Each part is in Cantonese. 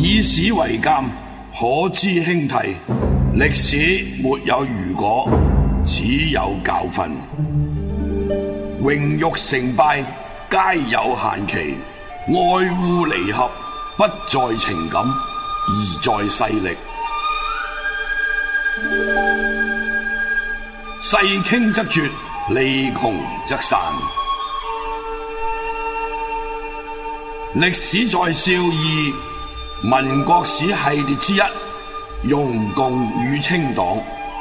以史為鑑，可知興替。歷史沒有如果，只有教訓。榮辱成敗皆有限期，愛惡離合不在情感，而在勢力。勢傾則絕，利窮則散。歷史在笑貳，民國史系列之一，容共與清黨。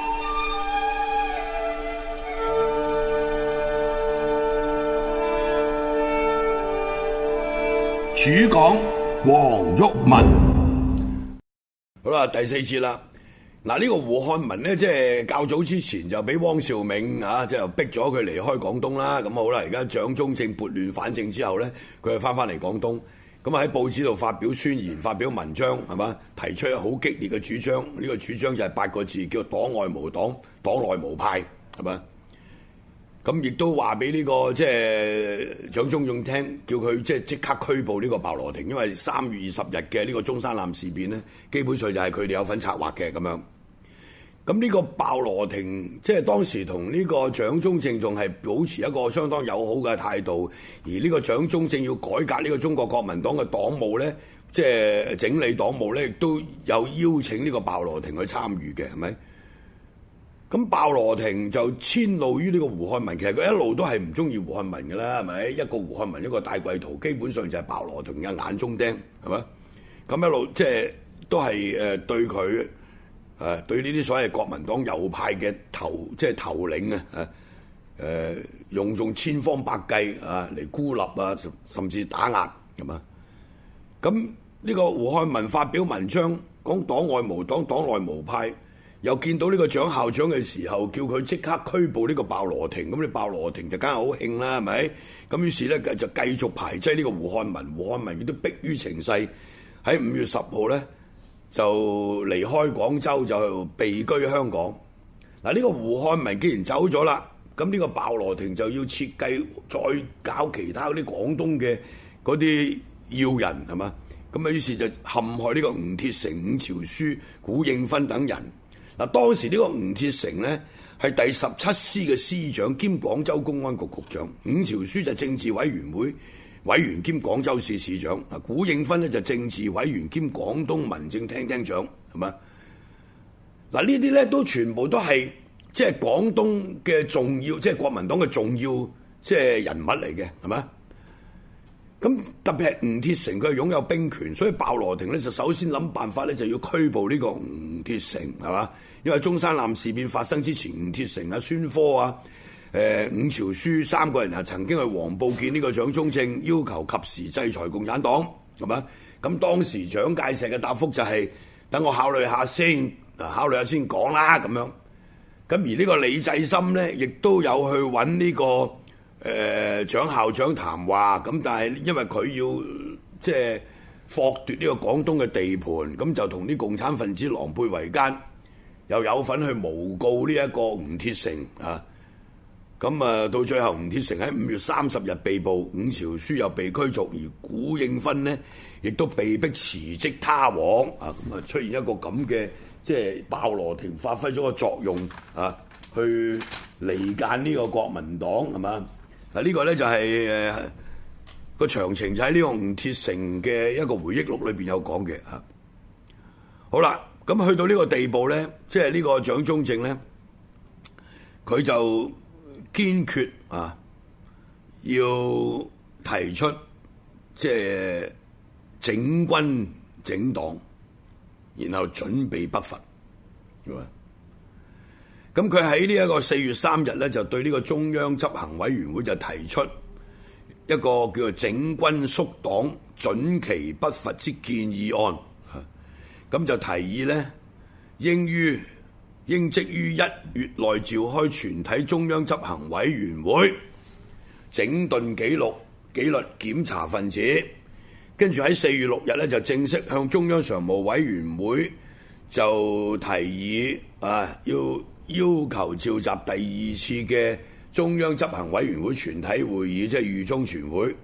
主講黃毓民。 好啦，第四節啦。嗱，呢個胡漢民呢，即係較早之前就俾汪兆銘即係逼咗佢離開廣東啦。咁好啦，而家蔣中正撥亂反正之後呢，佢就翻嚟廣東。咁喺報紙度發表宣言、發表文章，係嘛？提出好激烈嘅主張。呢個主張就係8個字，叫黨外無黨，黨內無派，係嘛？咁亦都話俾呢個即係蔣中正聽，叫佢即刻拘捕呢個鮑羅廷，因為3月20日嘅呢個中山艦事變呢，基本上就係佢哋有份策劃嘅咁樣。咁呢個鮑羅廷即係當時同呢個蔣中正仲係保持一個相當友好嘅態度，而呢個蔣中正要改革呢個中國國民黨嘅黨務呢，即係整理黨務呢，亦都有邀請呢個鮑羅廷去參與嘅，係咪？咁鮑羅廷就遷怒於呢個胡漢民，其實佢一路都係唔中意胡漢民嘅啦，係咪？一個胡漢民，一個戴季陶，基本上就係鮑羅廷嘅眼中釘，係咪？咁一路即係都係對佢對呢啲所謂國民黨右派嘅頭領用千方百計嚟孤立甚至打壓，係嘛？咁呢個胡漢民發表文章講黨外無黨，黨內無派。又見到呢個蔣校長嘅時候，叫佢即刻拘捕呢個鮑羅廷，咁你鮑羅廷就梗係好興啦，係咪？咁於是咧就繼續排擠呢個胡漢民，胡漢民亦都迫於情勢，喺5月10號咧就離開廣州，就避居香港。嗱，呢個胡漢民既然走咗啦，咁呢個鮑羅廷就要設計再搞其他嗰啲廣東嘅嗰啲要人，係嘛？咁啊於是就陷害呢個吳鐵城、伍朝樞、古應芬等人。嗱，當時呢個吳鐵城呢係第17師嘅師長兼廣州公安局局長，伍朝樞就政治委員會委員兼廣州市市長，古應芬呢就政治委員兼廣東民政廳廳長，係嘛？嗱，呢啲呢都全部都係即係廣東嘅重要，即係國民黨嘅重要即係人物嚟嘅，係嘛？咁特別係吳鐵城，佢係擁有兵權，所以鮑羅廷呢就首先諗辦法呢就要拘捕呢個吳鐵城，係嘛？因為中山艦事變發生之前，吳鐵城、孫科伍朝樞3個人曾經去黃埔見呢個蔣中正，要求及時制裁共產黨，係嘛？咁當時蔣介石嘅答覆就係等我考慮下先，先講啦咁樣。咁而呢個李濟深呢，亦都有去揾呢個蔣校長談話，咁但係因為佢要即係剝奪呢個廣東嘅地盤，咁就同啲共產分子狼狽為奸。又有份去誣告呢一個吳鐵城咁到最後吳鐵城喺5月30日被捕，伍朝樞又被驅逐，而古應芬呢亦都被迫辭職他往咁出現一個咁嘅即係鮑羅廷發揮咗個作用去離間呢個國民黨，係嘛？嗱，呢個咧就係個詳情就喺呢個吳鐵城嘅一個回憶錄裏邊有講嘅。好啦。咁去到呢個地步咧，即係呢個蔣中正咧，佢就堅決要提出即係整軍整黨，然後準備北伐。咁佢喺呢一個4月3日咧，就對呢個中央執行委員會就提出一個叫做整軍肅黨、準其北伐之建議案。咁就提議咧，應即於1月內召開全體中央執行委員會，整頓紀律檢查分子，跟住喺4月6日咧就正式向中央常務委員會就提議要求召集第2次嘅中央執行委員會全體會議，即係豫中全會，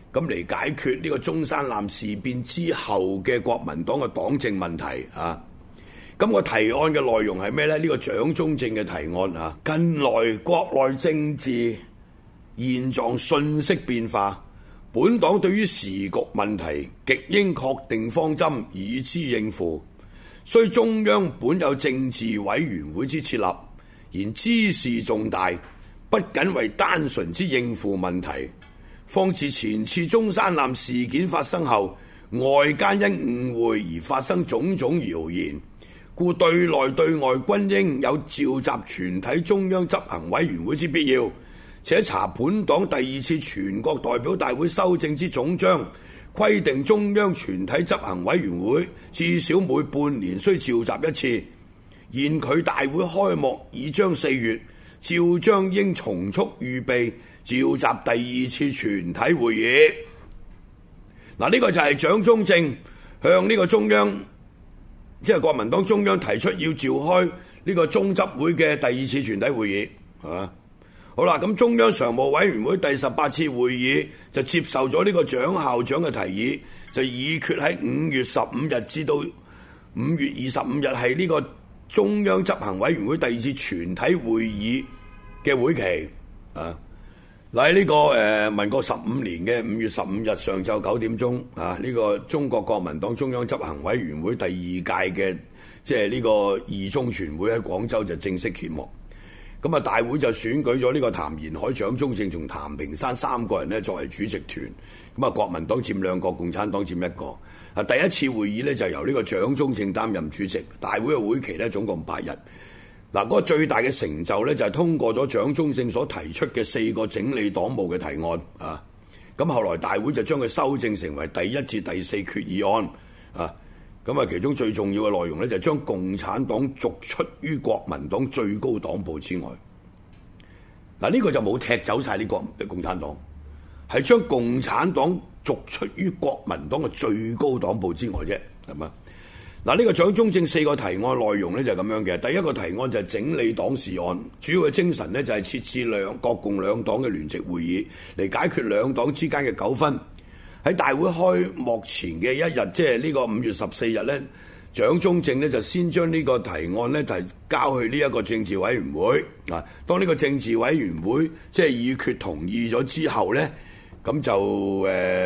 咁嚟解決呢個中山艦事變之後嘅國民黨嘅黨政問題啊。咁個提案嘅內容係咩呢？呢個蔣中正嘅提案啊，近來國內政治現狀瞬息變化，本黨對於時局問題極應確定方針，以之應付。雖中央本有政治委員會之設立，然之事重大，不僅為單純之應付問題。況自前次中山艦事件發生後，外間因誤會而發生種種謠言，故對內對外均應有召集全體中央執行委員會之必要。且查本黨第二次全國代表大會修正之總章，規定中央全體執行委員會至少每半年須召集一次。現佢大會開幕已將4月，照章應從速預備召集第二次全體會議。嗱，呢個就係蔣中正向呢個中央，即係國民黨中央提出要召開呢個中執會嘅第二次全體會議，係嘛？好啦，咁中央常務委員會第18次會議就接受咗呢個蔣校長嘅提議，就議決喺5月15日至到5月25日係呢個中央執行委員會第二次全體會議嘅會期啊。嗱，喺呢個民國15年嘅5月15日上晝9點鐘啊，呢個中國國民黨中央執行委員會第二屆嘅即係呢個二中全會喺廣州就正式揭幕。咁啊，大會就選舉咗呢個譚延闓、蔣中正同譚平山3個人呢作為主席團。咁啊，國民黨佔2個，共產黨佔1個。啊，第一次會議呢就由呢個蔣中正擔任主席。大會嘅會期呢總共8日。嗱，嗰個最大嘅成就呢，就係通過咗蔣中正所提出嘅4個整理黨務嘅提案啊。咁後來大會就將佢修正成為第1至第4決議案啊。咁啊，其中最重要嘅內容呢，就係將共產黨逐出於國民黨最高黨部之外。嗱，呢個就冇踢走晒呢個共產黨，係將共產黨逐出於國民黨嘅最高黨部之外啫，係嘛？嗱，呢個蔣中正4個提案內容呢，就係咁樣嘅。第一個提案就係整理黨事案，主要嘅精神呢，就係設置國共兩黨嘅聯席會議嚟解決兩黨之間嘅糾紛。喺大會開幕前嘅一日，即係呢個5月14日呢，蔣中正呢就先將呢個提案呢就交去呢一個政治委員會啊。當呢個政治委員會即係議決同意咗之後呢，咁就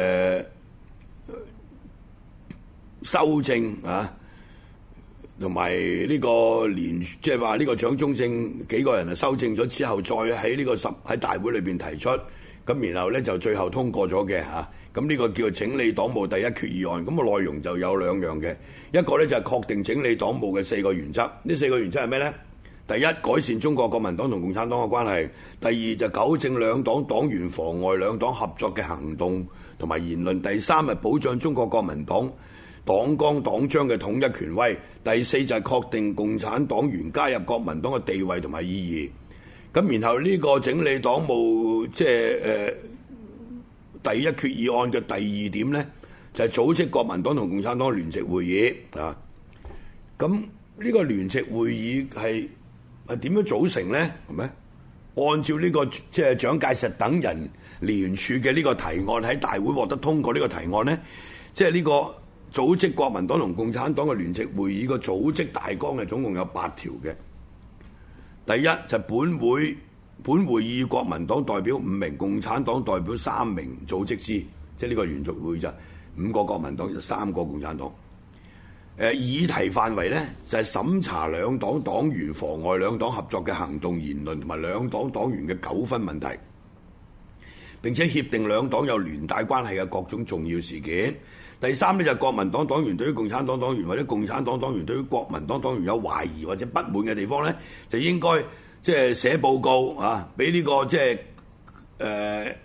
修正啊，同埋呢個即係話呢個蔣中正幾個人啊修正咗之後，再喺呢個喺大會裏邊提出，咁然後呢就最後通過咗嘅嚇。咁呢個叫做整理黨務第一決議案，咁個內容就有2樣嘅，一個呢就係確定整理黨務嘅4個原則，呢4個原則係咩呢？第一，改善中國國民黨同共產黨嘅關係；第二，就糾正兩黨黨員妨礙兩黨合作嘅行動同埋言論；第三，係保障中國國民黨黨綱黨章嘅統一權威；第四，就係確定共產黨員加入國民黨嘅地位同埋意義。咁然後呢個整理黨務即係第一決議案嘅第2點呢，就係組織國民黨同共產黨聯席會議啊。咁呢個聯席會議係點樣組成呢？係咪按照呢個即係蔣介石等人聯署嘅呢個提案喺大會獲得通過呢個提案呢？即係呢個組織國民黨同共產黨嘅聯席會議個組織大綱係總共有8條嘅。第一就係本會議國民黨代表5名，共產黨代表3名組織之，即係呢個聯席會就5個國民黨就3個共產黨。議題範圍呢，就係審查兩黨黨員妨礙兩黨合作嘅行動言論同埋兩黨黨員嘅糾紛問題，並且協定兩黨有聯帶關係嘅各種重要事件。第三呢，就係國民黨黨員對於共產黨黨員或者共產黨黨員對於國民黨黨員有懷疑或者不滿嘅地方呢，就應該即係寫報告啊，俾呢個即係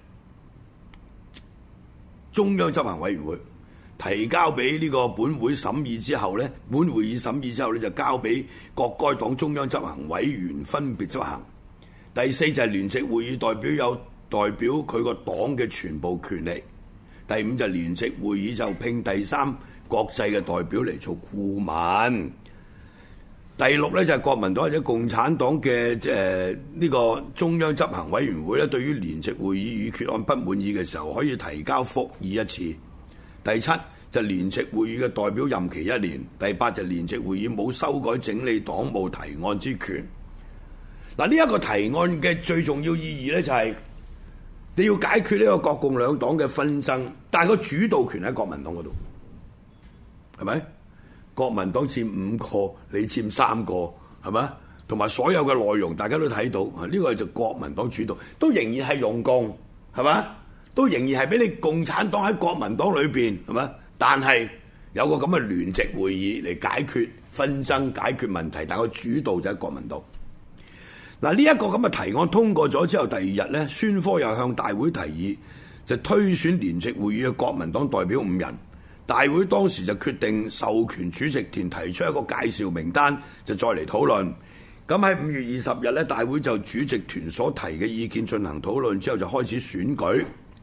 中央執行委員會提交俾呢個本會審議之後呢，本會議審議之後呢，就交俾各該黨中央執行委員分別執行。第四就係聯席會議代表佢個黨嘅全部權力。第五就係聯席會議就聘第三國際嘅代表嚟做顧問。 第六咧就係國民黨或者共產黨嘅呢個中央執行委員會咧，對於聯席會議與決案不滿意嘅時候，可以提交復議一次。第七就聯席會議嘅代表任期1年。第八就聯席會議冇修改整理黨務提案之權。嗱，呢一個提案嘅最重要意義咧就係你要解決呢個國共兩黨嘅紛爭，但係個主導權喺國民黨嗰度，係咪？國民黨佔5個，你佔3個，係咪？同埋所有嘅內容大家都睇到，呢個就國民黨主導，都仍然係容共，係咪？都仍然係俾你共產黨喺國民黨裏邊，係咪？但係有個咁嘅聯席會議嚟解決紛爭、解決問題，但係個主導就喺國民黨。嗱，呢一個咁嘅提案通過咗之後，第二日咧，孫科又向大會提議，就推選聯席會議嘅國民黨代表5人。大會當時就決定授權主席團提出一個介紹名單，就再嚟討論。咁喺5月20日咧，大會就主席團所提嘅意見進行討論之後，就開始選舉。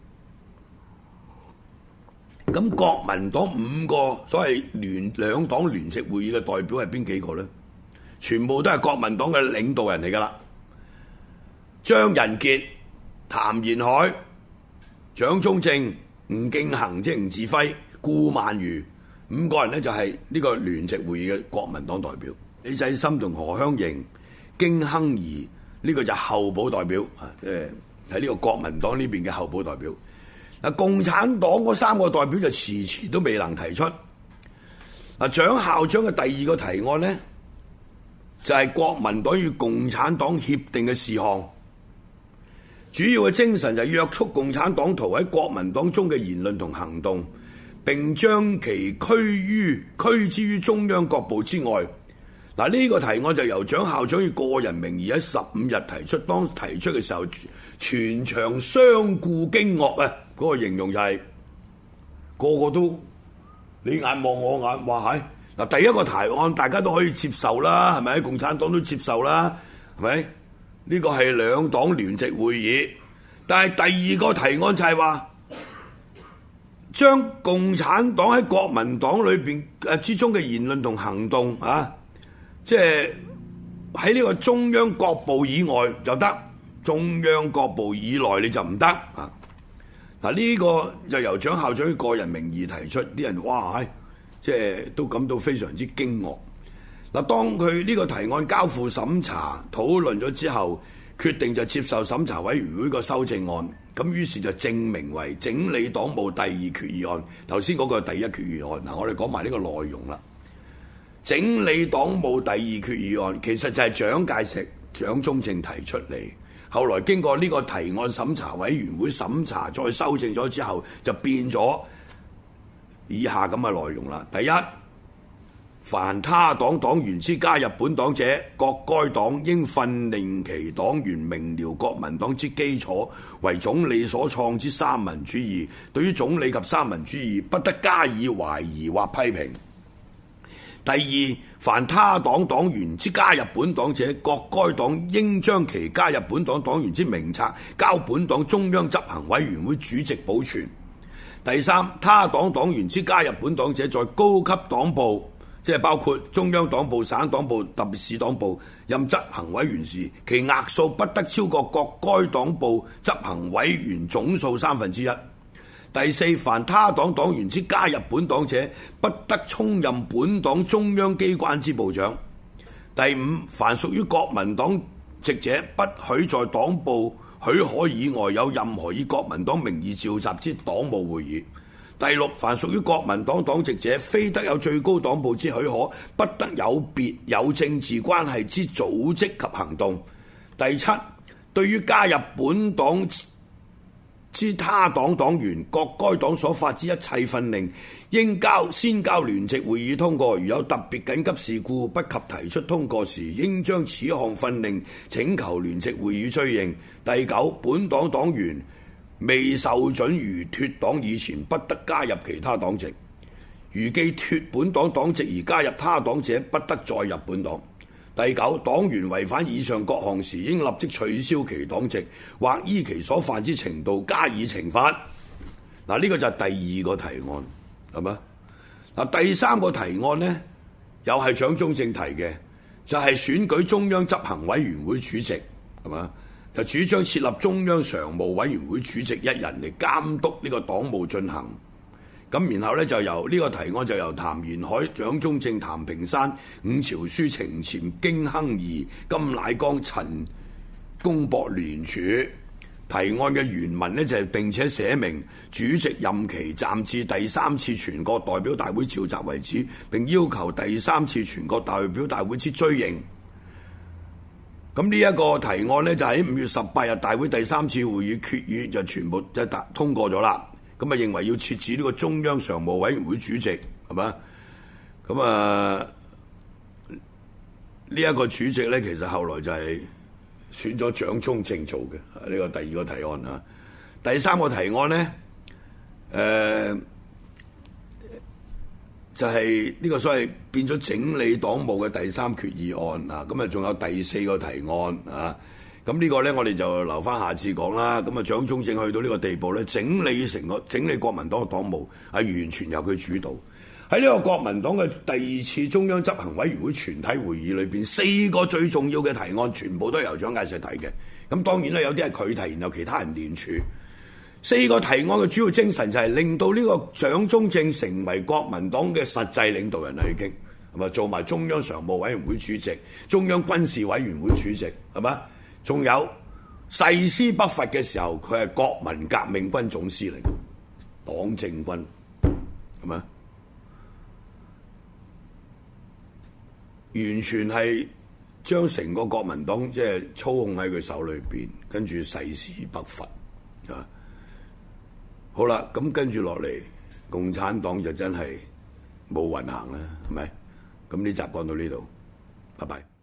咁國民黨5個所謂兩黨聯席會議嘅代表係邊幾個呢？全部都係國民黨嘅領導人嚟㗎啦。張人傑、譚延闓、蔣中正、吳敬恆即係吳稚暉、顧孟餘5個人呢，就係呢個聯席會議嘅國民黨代表。李濟深同何香凝、經亨頤呢個就候補代表，喺呢個國民黨呢邊嘅候補代表。嗱，共產黨嗰3個代表就遲遲都未能提出。嗱，蔣校長嘅第2個提案呢，就係國民黨與共產黨協定嘅事項。主要嘅精神就係約束共產黨徒喺國民黨中嘅言論同行動，並將其驅之於中央各部之外。嗱，呢個提案就由蔣校長以個人名義喺15日提出。當提出嘅時候，全場相顧驚愕啊！嗰個形容就係個個都你眼望我眼，哇係嗱，第一個提案大家都可以接受啦，係咪？共產黨都接受啦，係咪？呢個係兩黨聯席會議，但係第2個提案就係話將共產黨喺國民黨裏邊之中嘅言論同行動啊，即係喺呢個中央各部以外就得，中央各部以內你就唔得啊！嗱，呢個就由蔣校長以個人名義提出，啲人哇，即係都感到非常之驚愕。嗱，當佢呢個提案交付審查討論咗之後，決定就接受審查委員會個修正案，咁於是就正名為整理黨務第2決議案。頭先嗰個係第1決議案，嗱，我哋講埋呢個內容啦。整理黨務第2決議案其實就係蔣介石、蔣中正提出嚟，後來經過呢個提案審查委員會審查再修正咗之後，就變咗以下咁嘅內容啦。第一，凡他黨黨員之加入本黨者，各該黨應訓令其黨員明瞭國民黨之基礎為總理所創之三民主義，對於總理及三民主義不得加以懷疑或批評。第二，凡他黨黨員之加入本黨者，各該黨應將其加入本黨黨員之名冊交本黨中央執行委員會主席保存。第三，他黨黨員之加入本黨者，在高級黨部，即係包括中央黨部、省黨部、特別市黨部任執行委員時，其額數不得超過各該黨部執行委員總數1/3。第四，凡他黨黨員之加入本黨者，不得充任本黨中央機關之部長。第五，凡屬於國民黨籍者，不許在黨部許可以外有任何以國民黨名義召集之黨務會議。第六，凡屬於國民黨黨籍者，非得有最高黨部之許可，不得有別有政治關係之組織及行動。第七，對於加入本黨之他黨黨員，各該黨所發之一切訓令，應先交聯席會議通過。如有特別緊急事故不及提出通過時，應將此項訓令請求聯席會議追認。第九，本黨黨員未受准如脱黨以前，不得加入其他黨籍；如既脱本黨黨籍而加入他黨者，不得再入本黨。第九，黨員違反以上各項時，應立即取消其黨籍，或依其所犯之程度加以懲罰。嗱，呢個就係第2個提案，係咪？嗱，第3個提案呢，又係蔣中正提嘅， 就係選舉中央執行委員會主席，係嘛？就主張設立中央常務委員會主席一人嚟監督呢個黨務進行。咁然後咧就由呢個提案就由譚延闓、蔣中正、譚平山、伍朝樞、程潛、經亨頤、金乃光、陳公博聯署。提案嘅原文呢，就係並且寫明主席任期暫至第三次全國代表大會召集為止，並要求第三次全國代表大會之追認。咁呢一個提案呢，就喺5月18日大會第三次會議決議就全部就通過咗啦。咁啊認為要設置呢個中央常務委員會主席，係嘛？咁啊呢一個主席呢，其實後來就係選咗蔣中正做嘅，呢個第二個提案啊。第三個提案呢，就係呢個所謂變咗整理黨務嘅第三決議案啊。咁啊仲有第四個提案啊。咁呢個呢，我哋就留翻下次講啦。咁啊蔣中正去到呢個地步呢，整理國民黨嘅黨務係完全由佢主導。喺呢個國民黨嘅第二次中央執行委員會全體會議裏邊，4個最重要嘅提案全部都係由蔣介石提嘅。咁當然啦，有啲係佢提，然後其他人聯署。4個提案嘅主要精神就係令到呢個蔣中正成為國民黨嘅實際領導人啦，已經係咪做埋中央常務委員會主席、中央軍事委員會主席，係嘛？仲有誓師北伐嘅時候，佢係國民革命軍總司令、黨政軍，係嘛？完全係將成個國民黨即係操控喺佢手裏邊，跟住誓師北伐啊！好啦，咁跟住落嚟，共產黨就真係冇運行啦，係咪？咁呢集講到呢度，拜拜。